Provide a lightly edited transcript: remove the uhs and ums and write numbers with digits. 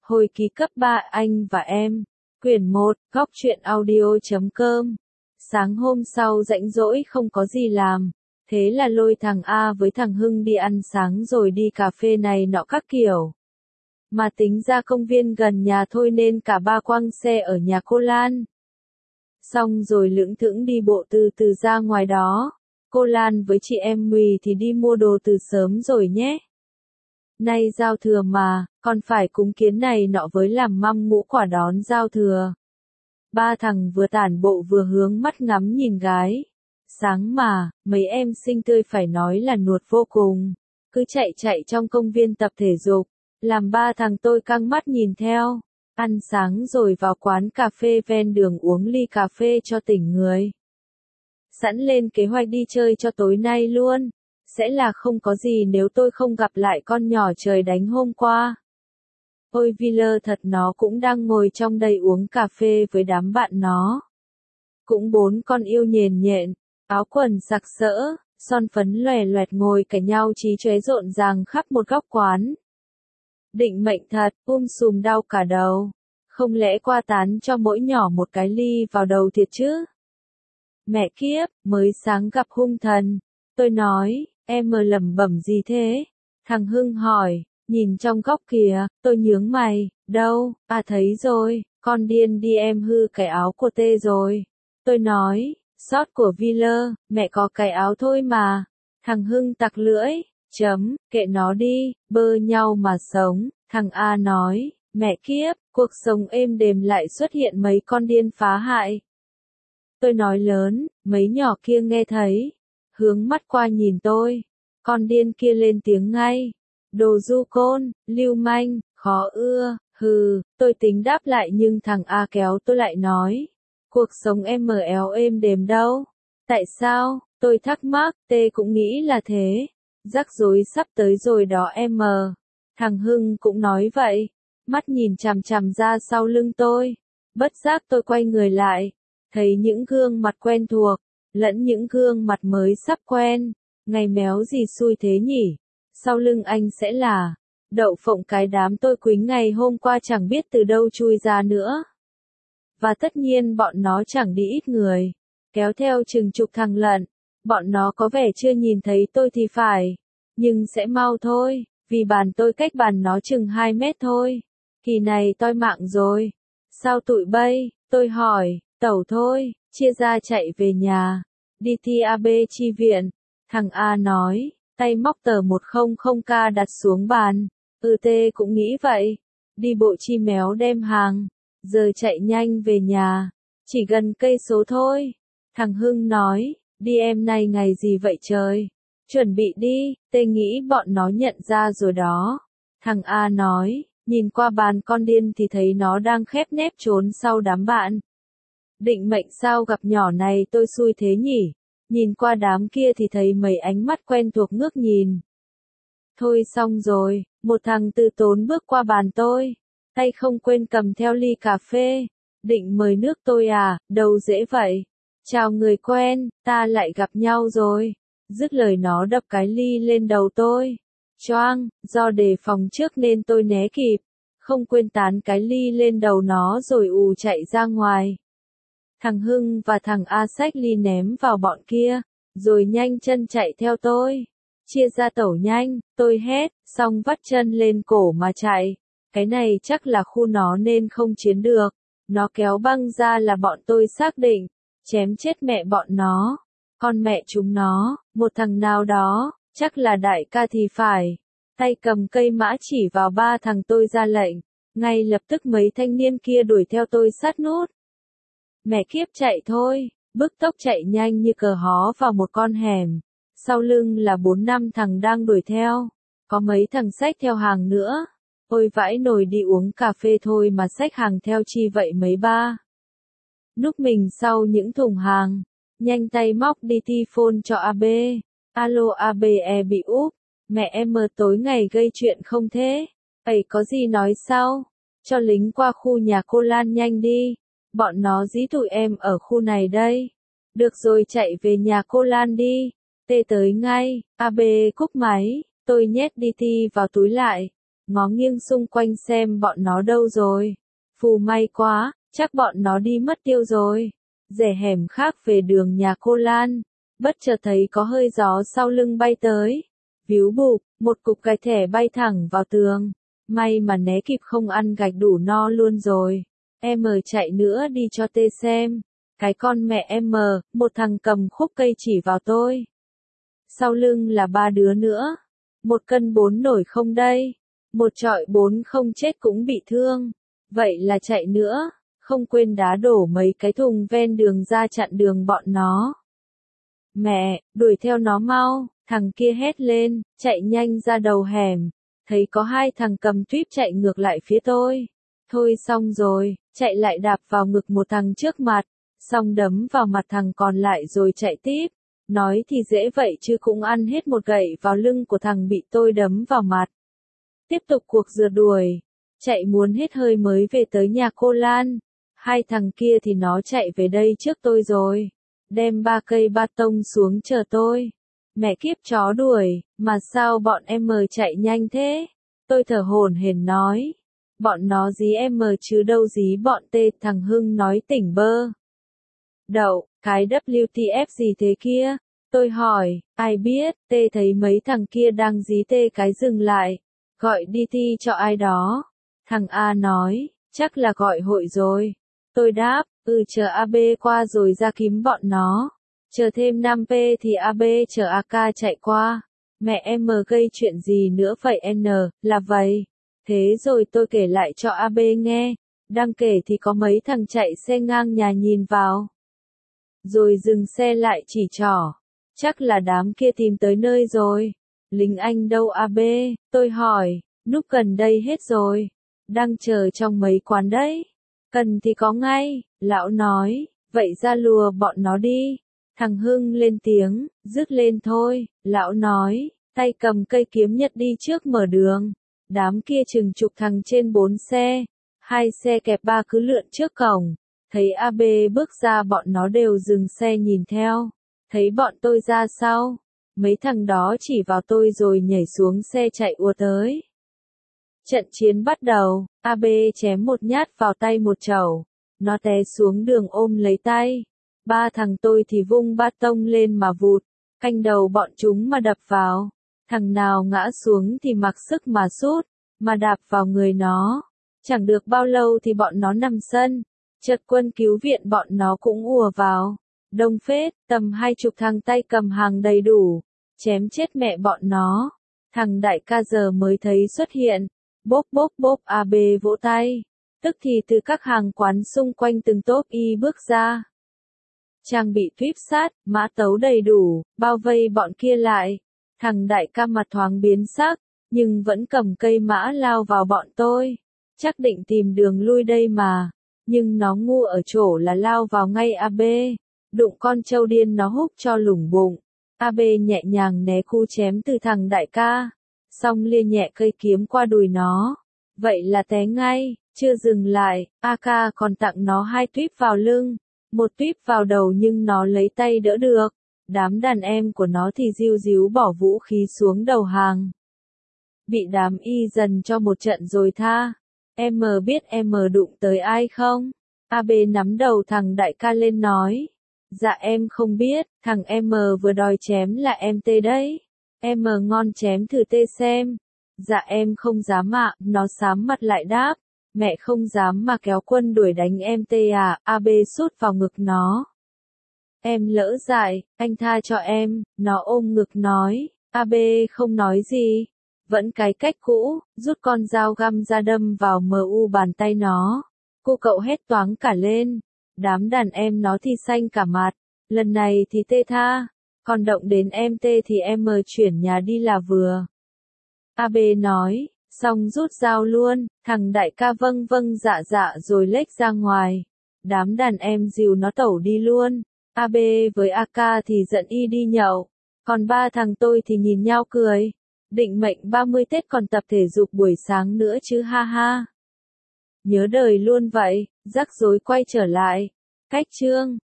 Hồi ký cấp 3 anh và em. Quyển 1, góc truyện audio.com. Sáng hôm sau rảnh rỗi không có gì làm. Thế là lôi thằng A với thằng Hưng đi ăn sáng rồi đi cà phê này nọ các kiểu. Mà tính ra công viên gần nhà thôi nên cả ba quăng xe ở nhà cô Lan. Xong rồi lững thững đi bộ từ từ ra ngoài đó. Cô Lan với chị em Mùi thì đi mua đồ từ sớm rồi nhé. Nay giao thừa mà, còn phải cúng kiến này nọ với làm mâm ngũ quả đón giao thừa. Ba thằng vừa tản bộ vừa hướng mắt ngắm nhìn gái. Sáng mà, mấy em xinh tươi phải nói là nuột vô cùng. Cứ chạy trong công viên tập thể dục, làm ba thằng tôi căng mắt nhìn theo. Ăn sáng rồi vào quán cà phê ven đường uống ly cà phê cho tỉnh người. Sẵn lên kế hoạch đi chơi cho tối nay luôn. Sẽ là không có gì nếu tôi không gặp lại con nhỏ trời đánh hôm qua. Ôi Viller thật, nó cũng đang ngồi trong đây uống cà phê với đám bạn nó. Cũng 4 con yêu nhền nhện, áo quần sặc sỡ, son phấn lòe loẹt ngồi cạnh nhau chí chóe rộn ràng khắp một góc quán. Định mệnh thật, sùm đau cả đầu. Không lẽ qua tán cho mỗi nhỏ một cái ly vào đầu thiệt chứ? Mẹ kiếp, mới sáng gặp hung thần. Tôi nói, em mờ lẩm bẩm gì thế? Thằng Hưng hỏi, nhìn trong góc kìa, tôi nhướng mày, đâu, thấy rồi, con điên đi em hư cái áo của tê rồi. Tôi nói, sót của Viller, mẹ có cái áo thôi mà. Thằng Hưng tặc lưỡi, kệ nó đi, bơ nhau mà sống. Thằng A nói, mẹ kiếp, cuộc sống êm đềm lại xuất hiện mấy con điên phá hại. Tôi nói lớn, mấy nhỏ kia nghe thấy, hướng mắt qua nhìn tôi. Con điên kia lên tiếng ngay. Đồ du côn, lưu manh, khó ưa, hừ, tôi tính đáp lại nhưng thằng A kéo tôi lại nói. Cuộc sống em éo êm đềm đâu. Tại sao? Tôi thắc mắc, tê cũng nghĩ là thế. Rắc rối sắp tới rồi đó em. Thằng Hưng cũng nói vậy. Mắt nhìn chằm chằm ra sau lưng tôi. Bất giác tôi quay người lại. Thấy những gương mặt quen thuộc, lẫn những gương mặt mới sắp quen. Ngày méo gì xui thế nhỉ? Sau lưng anh sẽ là đậu phộng cái đám tôi quýnh ngày hôm qua chẳng biết từ đâu chui ra nữa. Và tất nhiên bọn nó chẳng đi ít người, kéo theo chừng chục thằng lận. Bọn nó có vẻ chưa nhìn thấy tôi thì phải, nhưng sẽ mau thôi, vì bàn tôi cách bàn nó chừng 2 mét thôi. Kỳ này toi mạng rồi. Sao tụi bay? Tôi hỏi, tẩu thôi, chia ra chạy về nhà. Đi thi AB chi viện. Thằng A nói, tay móc tờ 100k đặt xuống bàn. Tê cũng nghĩ vậy. Đi bộ chi méo đem hàng. Giờ chạy nhanh về nhà. Chỉ gần cây số thôi. Thằng Hưng nói, đi em này ngày gì vậy trời? Chuẩn bị đi, Tê nghĩ bọn nó nhận ra rồi đó. Thằng A nói, nhìn qua bàn con điên thì thấy nó đang khép nép trốn sau đám bạn. Định mệnh sao gặp nhỏ này tôi xui thế nhỉ? Nhìn qua đám kia thì thấy mấy ánh mắt quen thuộc ngước nhìn. Thôi xong rồi, một thằng từ tốn bước qua bàn tôi. Tay không quên cầm theo ly cà phê. Định mời nước tôi à, đâu dễ vậy. Chào người quen, ta lại gặp nhau rồi. Dứt lời nó đập cái ly lên đầu tôi. Choang, do đề phòng trước nên tôi né kịp. Không quên tán cái ly lên đầu nó rồi chạy ra ngoài. Thằng Hưng và thằng A xách ly ném vào bọn kia, rồi nhanh chân chạy theo tôi. Chia ra tẩu nhanh, tôi hét, xong vắt chân lên cổ mà chạy. Cái này chắc là khu nó nên không chiến được. Nó kéo băng ra là bọn tôi xác định, chém chết mẹ bọn nó. Con mẹ chúng nó, một thằng nào đó, chắc là đại ca thì phải. Tay cầm cây mã chỉ vào ba thằng tôi ra lệnh. Ngay lập tức mấy thanh niên kia đuổi theo tôi sát nút. Mẹ kiếp chạy thôi, bứt tốc chạy nhanh như cờ hó vào một con hẻm. Sau lưng là 4-5 thằng đang đuổi theo. Có mấy thằng xách theo hàng nữa. Ôi vãi nồi, đi uống cà phê thôi mà xách hàng theo chi vậy mấy ba. Núp mình sau những thùng hàng. Nhanh tay móc đi ti phone cho AB. Alo ABE bị úp. Mẹ em tối ngày gây chuyện không thế? Có gì nói sau? Cho lính qua khu nhà cô Lan nhanh đi. Bọn nó dí tụi em ở khu này đây. Được rồi, chạy về nhà cô Lan đi. Tê tới ngay. AB cúp máy. Tôi nhét DT vào túi lại. ngó nghiêng xung quanh xem bọn nó đâu rồi. Phù may quá, chắc bọn nó đi mất tiêu rồi. Rẽ hẻm khác về đường nhà cô Lan, bất chợt thấy có hơi gió sau lưng bay tới. Víu bụp, một cục gạch thẻ bay thẳng vào tường. May mà né kịp không ăn gạch đủ no luôn rồi. Em chạy nữa đi cho tê xem. Cái con mẹ em, một thằng cầm khúc cây chỉ vào tôi. Sau lưng là 3 đứa nữa. 1 cân 4 nổi không đây? Một trọi 4 không chết cũng bị thương. Vậy là chạy nữa, không quên đá đổ mấy cái thùng ven đường ra chặn đường bọn nó. Mẹ, đuổi theo nó mau, thằng kia hét lên, chạy nhanh ra đầu hẻm. Thấy có 2 thằng cầm tuýp chạy ngược lại phía tôi. Thôi xong rồi, chạy lại đạp vào ngực một thằng trước mặt, xong đấm vào mặt thằng còn lại rồi chạy tiếp. Nói thì dễ vậy chứ cũng ăn hết một gậy vào lưng của thằng bị tôi đấm vào mặt. Tiếp tục cuộc rượt đuổi, chạy muốn hết hơi mới về tới nhà cô Lan. 2 thằng kia thì nó chạy về đây trước tôi rồi, đem 3 cây ba tông xuống chờ tôi. Mẹ kiếp chó đuổi, mà sao bọn em chạy nhanh thế? Tôi thở hổn hển nói. Bọn nó dí em chứ đâu dí bọn tê, thằng Hưng nói tỉnh bơ. Đậu, cái WTF gì thế kia? Tôi hỏi, ai biết, tê thấy mấy thằng kia đang dí tê cái dừng lại. Gọi đi thi cho ai đó. Thằng A nói, chắc là gọi hội rồi. Tôi đáp, chờ AB qua rồi ra kiếm bọn nó. Chờ thêm 5P thì AB chờ AK chạy qua. Mẹ em gây chuyện gì nữa vậy N, là vậy. Thế rồi tôi kể lại cho AB nghe. Đang kể thì có mấy thằng chạy xe ngang nhà nhìn vào. Rồi dừng xe lại chỉ trỏ. Chắc là đám kia tìm tới nơi rồi. Lính Anh đâu AB? Tôi hỏi, núp gần đây hết rồi. Đang chờ trong mấy quán đấy. Cần thì có ngay, lão nói, vậy ra lùa bọn nó đi. Thằng Hưng lên tiếng, dứt lên thôi, lão nói, tay cầm cây kiếm nhật đi trước mở đường. Đám kia chừng chục thằng trên 4 xe, 2 xe kẹp 3 cứ lượn trước cổng. Thấy AB bước ra bọn nó đều dừng xe nhìn theo. Thấy bọn tôi ra sau, mấy thằng đó chỉ vào tôi rồi nhảy xuống xe chạy ùa tới. Trận chiến bắt đầu, AB chém một nhát vào tay một chẩu. Nó té xuống đường ôm lấy tay. 3 thằng tôi thì vung bát tông lên mà vụt, canh đầu bọn chúng mà đập vào. Thằng nào ngã xuống thì mặc sức mà sút, mà đạp vào người nó. Chẳng được bao lâu thì bọn nó nằm sân. Chợt quân cứu viện bọn nó cũng ùa vào. Đông phết, tầm 20 thằng tay cầm hàng đầy đủ. Chém chết mẹ bọn nó. Thằng đại ca giờ mới thấy xuất hiện. Bốp bốp bốp AB vỗ tay. Tức thì từ các hàng quán xung quanh từng tốp y bước ra. Trang bị tuýp sát, mã tấu đầy đủ, bao vây bọn kia lại. Thằng đại ca mặt thoáng biến sắc, nhưng vẫn cầm cây mã lao vào bọn tôi. Chắc định tìm đường lui đây mà. Nhưng nó ngu ở chỗ là lao vào ngay AB. Đụng con trâu điên nó húc cho lủng bụng. AB nhẹ nhàng né cú chém từ thằng đại ca. Xong lia nhẹ cây kiếm qua đùi nó. Vậy là té ngay, chưa dừng lại, AK còn tặng nó 2 tuýp vào lưng. 1 tuýp vào đầu nhưng nó lấy tay đỡ được. Đám đàn em của nó thì ríu ríu bỏ vũ khí xuống đầu hàng. Bị đám y dần cho một trận rồi tha. Em biết em đụng tới ai không? AB nắm đầu thằng đại ca lên nói. Dạ em không biết, thằng em vừa đòi chém là em tê đấy. Em ngon chém thử tê xem. Dạ em không dám ạ, nó xám mặt lại đáp. Mẹ không dám mà kéo quân đuổi đánh em tê à, AB sút vào ngực nó. Em lỡ dại, anh tha cho em, nó ôm ngực nói. AB không nói gì. Vẫn cái cách cũ, rút con dao găm ra đâm vào mu bàn tay nó. Cô cậu hét toáng cả lên. Đám đàn em nó thì xanh cả mặt. Lần này thì tê tha. Còn động đến em tê thì em chuyển nhà đi là vừa. AB nói, xong rút dao luôn. Thằng đại ca vâng vâng dạ dạ rồi lếch ra ngoài. Đám đàn em dìu nó tẩu đi luôn. AB với AK thì giận y đi nhậu. Còn 3 thằng tôi thì nhìn nhau cười. Định mệnh 30 Tết còn tập thể dục buổi sáng nữa chứ ha ha. Nhớ đời luôn vậy, rắc rối quay trở lại. Cách chương